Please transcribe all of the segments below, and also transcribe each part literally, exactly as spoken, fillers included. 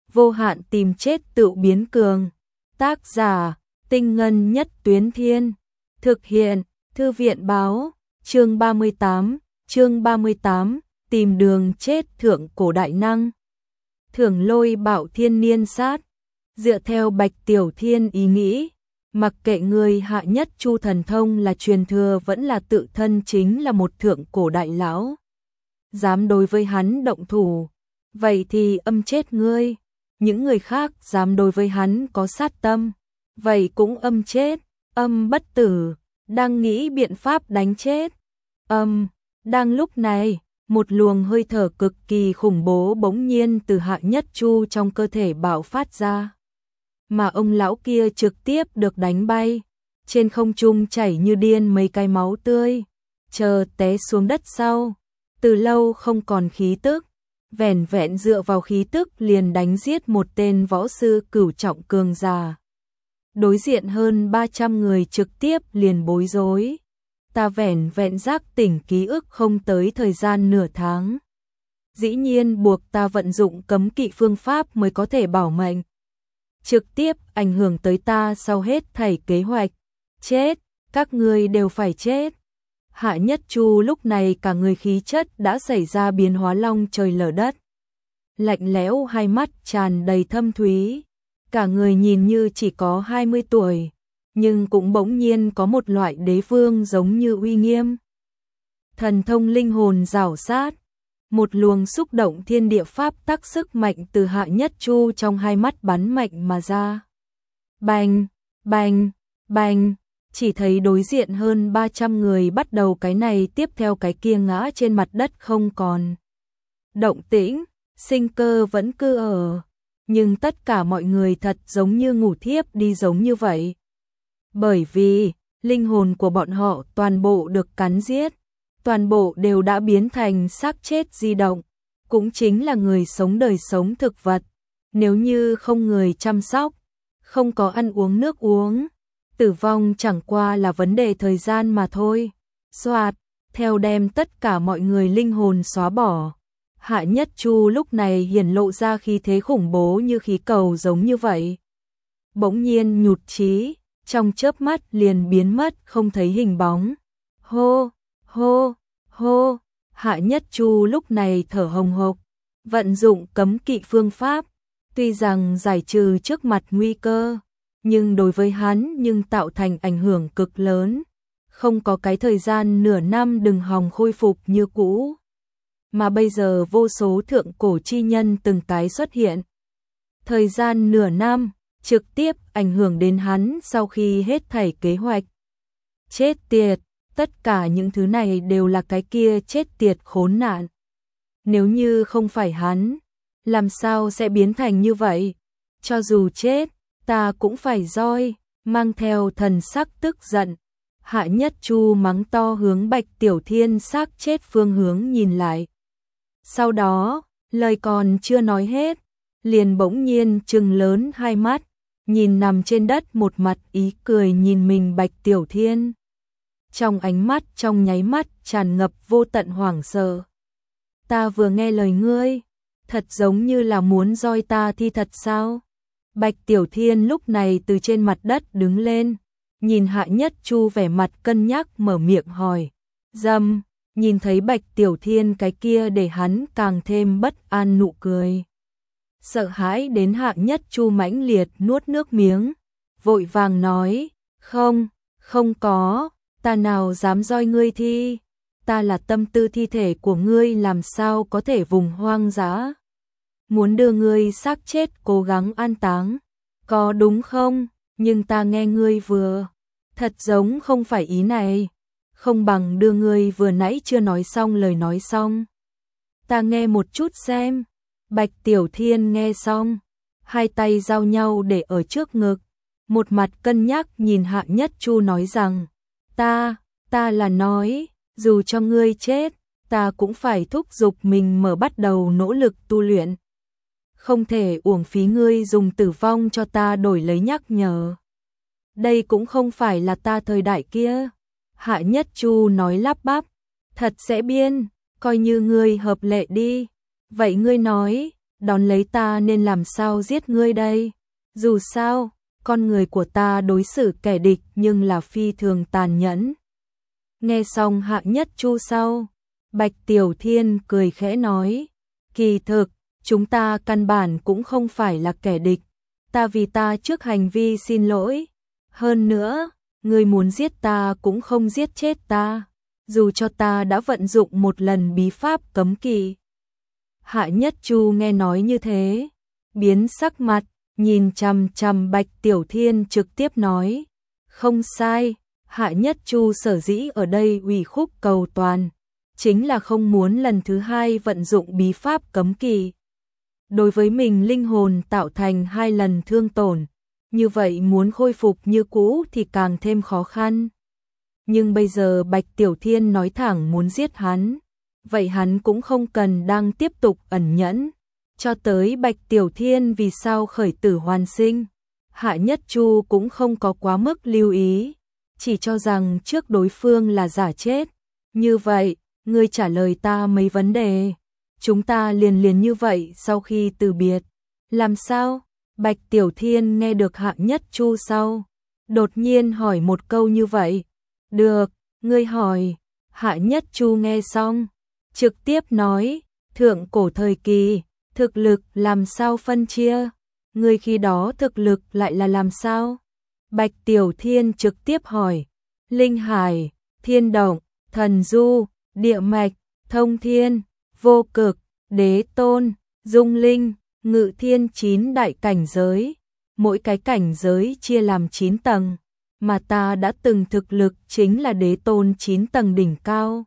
vô hạn tìm chết tự biến cường. Tác giả, Tinh Ngân Nhất Tuyến Thiên. Thực hiện, Thư viện Báo. Chương ba mươi tám, chương ba mươi tám, tìm đường chết thượng cổ đại năng. Thưởng Lôi Bạo Thiên Niên sát. Dựa theo Bạch Tiểu Thiên ý nghĩ, mặc kệ người Hạ Nhất Chu thần thông là truyền thừa vẫn là tự thân chính là một thượng cổ đại lão, dám đối với hắn động thủ, vậy thì âm chết ngươi. Những người khác dám đối với hắn có sát tâm, vậy cũng âm chết. Âm bất tử, đang nghĩ biện pháp đánh chết. Âm, đang lúc này, một luồng hơi thở cực kỳ khủng bố bỗng nhiên từ Hạ Nhất Chu trong cơ thể bạo phát ra. Mà ông lão kia trực tiếp được đánh bay, trên không trung chảy như điên mấy cái máu tươi, chờ té xuống đất sau, từ lâu không còn khí tức, vẻn vẹn dựa vào khí tức liền đánh giết một tên võ sư cửu trọng cường giả. Đối diện hơn ba trăm người trực tiếp liền bối rối. Ta vẻn vẹn giác tỉnh ký ức không tới thời gian nửa tháng. Dĩ nhiên buộc ta vận dụng cấm kỵ phương pháp mới có thể bảo mệnh. Trực tiếp ảnh hưởng tới ta sau hết thảy kế hoạch. Chết, các ngươi đều phải chết. Hạ Nhất Chu lúc này cả người khí chất đã xảy ra biến hóa long trời lở đất. Lạnh lẽo, hai mắt tràn đầy thâm thúy. Cả người nhìn như chỉ có hai mươi tuổi, nhưng cũng bỗng nhiên có một loại đế vương giống như uy nghiêm. Thần thông linh hồn rảo sát, một luồng xúc động thiên địa pháp tắc sức mạnh từ Hạ Nhất Chu trong hai mắt bắn mạnh mà ra. Bành, bành, bành, chỉ thấy đối diện hơn ba trăm người bắt đầu cái này tiếp theo cái kia ngã trên mặt đất không còn động tĩnh, sinh cơ vẫn cứ ở. Nhưng tất cả mọi người thật giống như ngủ thiếp đi giống như vậy. Bởi vì, linh hồn của bọn họ toàn bộ được cắn giết, toàn bộ đều đã biến thành xác chết di động, cũng chính là người sống đời sống thực vật. Nếu như không người chăm sóc, không có ăn uống nước uống, tử vong chẳng qua là vấn đề thời gian mà thôi. Soạt, theo đem tất cả mọi người linh hồn xóa bỏ. Hạ Nhất Chu lúc này hiển lộ ra khí thế khủng bố như khí cầu giống như vậy. Bỗng nhiên nhụt chí, trong chớp mắt liền biến mất không thấy hình bóng. Hô, hô, hô, Hạ Nhất Chu lúc này thở hồng hộc, vận dụng cấm kỵ phương pháp, tuy rằng giải trừ trước mặt nguy cơ, nhưng đối với hắn nhưng tạo thành ảnh hưởng cực lớn, không có cái thời gian nửa năm đừng hòng khôi phục như cũ. Mà bây giờ vô số thượng cổ chi nhân từng cái xuất hiện. Thời gian nửa năm, trực tiếp ảnh hưởng đến hắn sau khi hết thảy kế hoạch. Chết tiệt, tất cả những thứ này đều là cái kia chết tiệt khốn nạn. Nếu như không phải hắn, làm sao sẽ biến thành như vậy? Cho dù chết, ta cũng phải roi, mang theo thần sắc tức giận. Hạ Nhất Chu mắng to hướng Bạch Tiểu Thiên xác chết phương hướng nhìn lại. Sau đó, lời còn chưa nói hết, liền bỗng nhiên trừng lớn hai mắt, nhìn nằm trên đất một mặt ý cười nhìn mình Bạch Tiểu Thiên. Trong ánh mắt trong nháy mắt tràn ngập vô tận hoảng sợ. Ta vừa nghe lời ngươi, thật giống như là muốn roi ta thi thật sao? Bạch Tiểu Thiên lúc này từ trên mặt đất đứng lên, nhìn Hạ Nhất Chu vẻ mặt cân nhắc mở miệng hỏi. Dâm, nhìn thấy Bạch Tiểu Thiên cái kia để hắn càng thêm bất an nụ cười. Sợ hãi đến Hạ Nhất Chu mãnh liệt nuốt nước miếng, vội vàng nói, không, không có, ta nào dám roi ngươi thi, ta là tâm tư thi thể của ngươi làm sao có thể vùng hoang dã. Muốn đưa ngươi xác chết cố gắng an táng, có đúng không? Nhưng ta nghe ngươi vừa, thật giống không phải ý này, không bằng đưa ngươi vừa nãy chưa nói xong lời nói xong. Ta nghe một chút xem. Bạch Tiểu Thiên nghe xong, hai tay giao nhau để ở trước ngực, một mặt cân nhắc nhìn Hạ Nhất Chu nói rằng, ta, ta là nói, dù cho ngươi chết, ta cũng phải thúc giục mình mở bắt đầu nỗ lực tu luyện. Không thể uổng phí ngươi dùng tử vong cho ta đổi lấy nhắc nhở. Đây cũng không phải là ta thời đại kia. Hạ Nhất Chu nói lắp bắp, thật sẽ biên, coi như ngươi hợp lệ đi. Vậy ngươi nói, đón lấy ta nên làm sao giết ngươi đây? Dù sao, con người của ta đối xử kẻ địch nhưng là phi thường tàn nhẫn. Nghe xong Hạ Nhất Chu sau, Bạch Tiểu Thiên cười khẽ nói, kỳ thực, chúng ta căn bản cũng không phải là kẻ địch, ta vì ta trước hành vi xin lỗi. Hơn nữa, ngươi muốn giết ta cũng không giết chết ta, dù cho ta đã vận dụng một lần bí pháp cấm kỵ. Hạ Nhất Chu nghe nói như thế, biến sắc mặt, nhìn chằm chằm Bạch Tiểu Thiên trực tiếp nói, không sai, Hạ Nhất Chu sở dĩ ở đây ủy khúc cầu toàn, chính là không muốn lần thứ hai vận dụng bí pháp cấm kỵ. Đối với mình linh hồn tạo thành hai lần thương tổn, như vậy muốn khôi phục như cũ thì càng thêm khó khăn. Nhưng bây giờ Bạch Tiểu Thiên nói thẳng muốn giết hắn, vậy hắn cũng không cần đang tiếp tục ẩn nhẫn. Cho tới Bạch Tiểu Thiên vì sao khởi tử hoàn sinh, Hạ Nhất Chu cũng không có quá mức lưu ý, chỉ cho rằng trước đối phương là giả chết. Như vậy, ngươi trả lời ta mấy vấn đề, chúng ta liền liền như vậy sau khi từ biệt. Làm sao? Bạch Tiểu Thiên nghe được Hạ Nhất Chu sau, đột nhiên hỏi một câu như vậy. Được, ngươi hỏi. Hạ Nhất Chu nghe xong, trực tiếp nói, thượng cổ thời kỳ, thực lực làm sao phân chia? Ngươi khi đó thực lực lại là làm sao? Bạch Tiểu Thiên trực tiếp hỏi, linh hải, thiên động, thần du, địa mạch, thông thiên, vô cực, đế tôn, dung linh, ngự thiên chín đại cảnh giới, mỗi cái cảnh giới chia làm chín tầng, mà ta đã từng thực lực chính là đế tôn chín tầng đỉnh cao.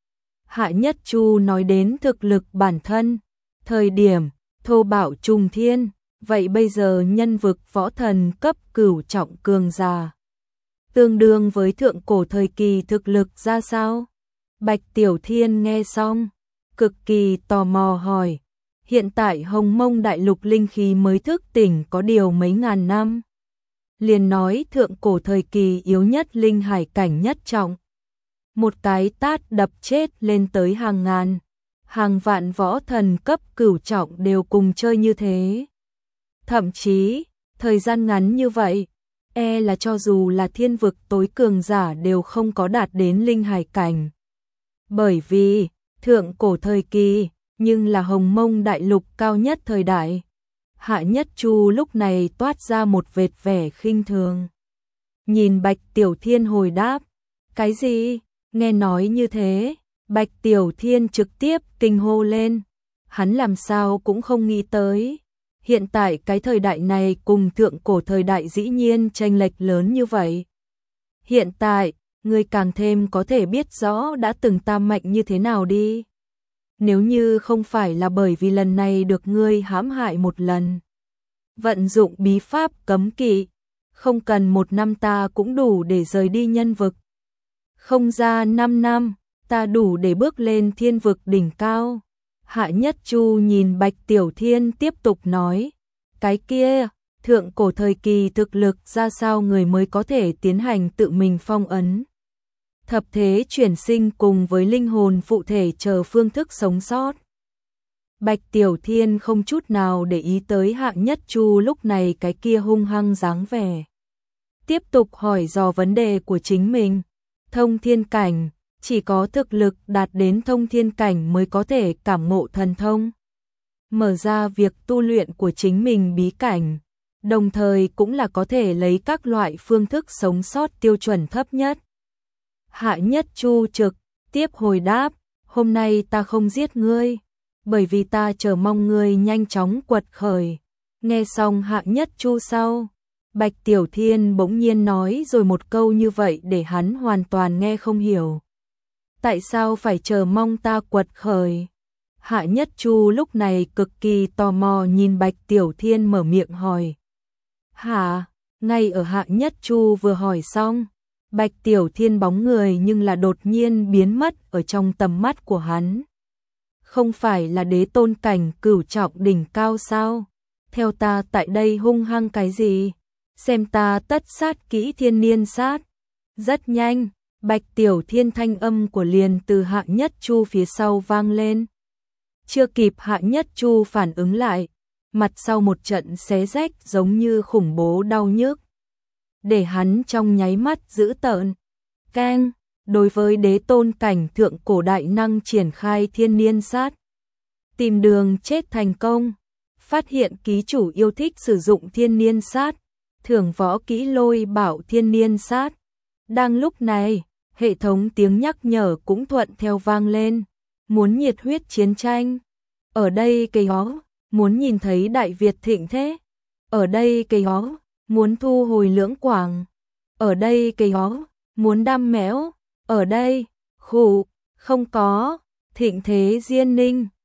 Hạ Nhất Chu nói đến thực lực bản thân, thời điểm thô bạo trùng thiên, vậy bây giờ nhân vực võ thần cấp cửu trọng cường giả, tương đương với thượng cổ thời kỳ thực lực ra sao? Bạch Tiểu Thiên nghe xong, cực kỳ tò mò hỏi, hiện tại Hồng Mông Đại Lục linh khí mới thức tỉnh có điều mấy ngàn năm. Liền nói thượng cổ thời kỳ yếu nhất linh hải cảnh nhất trọng. Một cái tát đập chết lên tới hàng ngàn, hàng vạn võ thần cấp cửu trọng đều cùng chơi như thế. Thậm chí, thời gian ngắn như vậy, e là cho dù là thiên vực tối cường giả đều không có đạt đến linh hải cảnh. Bởi vì, thượng cổ thời kỳ, nhưng là Hồng Mông Đại Lục cao nhất thời đại. Hạ Nhất Chu lúc này toát ra một vệt vẻ khinh thường. Nhìn Bạch Tiểu Thiên hồi đáp, cái gì? Nghe nói như thế, Bạch Tiểu Thiên trực tiếp kinh hô lên. Hắn làm sao cũng không nghĩ tới. Hiện tại cái thời đại này cùng thượng cổ thời đại dĩ nhiên chênh lệch lớn như vậy. Hiện tại, ngươi càng thêm có thể biết rõ đã từng ta mạnh như thế nào đi. Nếu như không phải là bởi vì lần này được ngươi hãm hại một lần, vận dụng bí pháp cấm kỵ, không cần một năm ta cũng đủ để rời đi nhân vực. Không ra năm năm, ta đủ để bước lên thiên vực đỉnh cao. Hạ Nhất Chu nhìn Bạch Tiểu Thiên tiếp tục nói, cái kia, thượng cổ thời kỳ thực lực ra sao người mới có thể tiến hành tự mình phong ấn. Thập thế chuyển sinh cùng với linh hồn phụ thể chờ phương thức sống sót. Bạch Tiểu Thiên không chút nào để ý tới Hạ Nhất Chu lúc này cái kia hung hăng dáng vẻ. Tiếp tục hỏi dò vấn đề của chính mình. Thông thiên cảnh, chỉ có thực lực đạt đến thông thiên cảnh mới có thể cảm ngộ thần thông. Mở ra việc tu luyện của chính mình bí cảnh, đồng thời cũng là có thể lấy các loại phương thức sống sót tiêu chuẩn thấp nhất. Hạ Nhất Chu trực tiếp hồi đáp, hôm nay ta không giết ngươi, bởi vì ta chờ mong ngươi nhanh chóng quật khởi. Nghe xong Hạ Nhất Chu sau, Bạch Tiểu Thiên bỗng nhiên nói rồi một câu như vậy để hắn hoàn toàn nghe không hiểu. Tại sao phải chờ mong ta quật khởi? Hạ Nhất Chu lúc này cực kỳ tò mò nhìn Bạch Tiểu Thiên mở miệng hỏi. Hả? Ngay ở Hạ Nhất Chu vừa hỏi xong, Bạch Tiểu Thiên bóng người nhưng là đột nhiên biến mất ở trong tầm mắt của hắn. Không phải là đế tôn cảnh cửu trọng đỉnh cao sao? Theo ta tại đây hung hăng cái gì? Xem ta tất sát kỹ thiên niên sát. Rất nhanh, Bạch Tiểu Thiên thanh âm của liền từ Hạ Nhất Chu phía sau vang lên. chưa kịp Hạ Nhất Chu phản ứng lại, mặt sau một trận xé rách giống như khủng bố đau nhức, để hắn trong nháy mắt dữ tợn. Keng, đối với đế tôn cảnh thượng cổ đại năng triển khai thiên niên sát. Tìm đường chết thành công, phát hiện ký chủ yêu thích sử dụng thiên niên sát, thưởng võ kỹ lôi bảo thiên niên sát. Đang lúc này, hệ thống tiếng nhắc nhở cũng thuận theo vang lên, muốn nhiệt huyết chiến tranh. Ở đây cây hó, muốn nhìn thấy Đại Việt thịnh thế. Ở đây cây hó, muốn thu hồi lưỡng quảng. Ở đây cây hó, muốn đam mẽo. Ở đây, khủ, không có, thịnh thế diên ninh.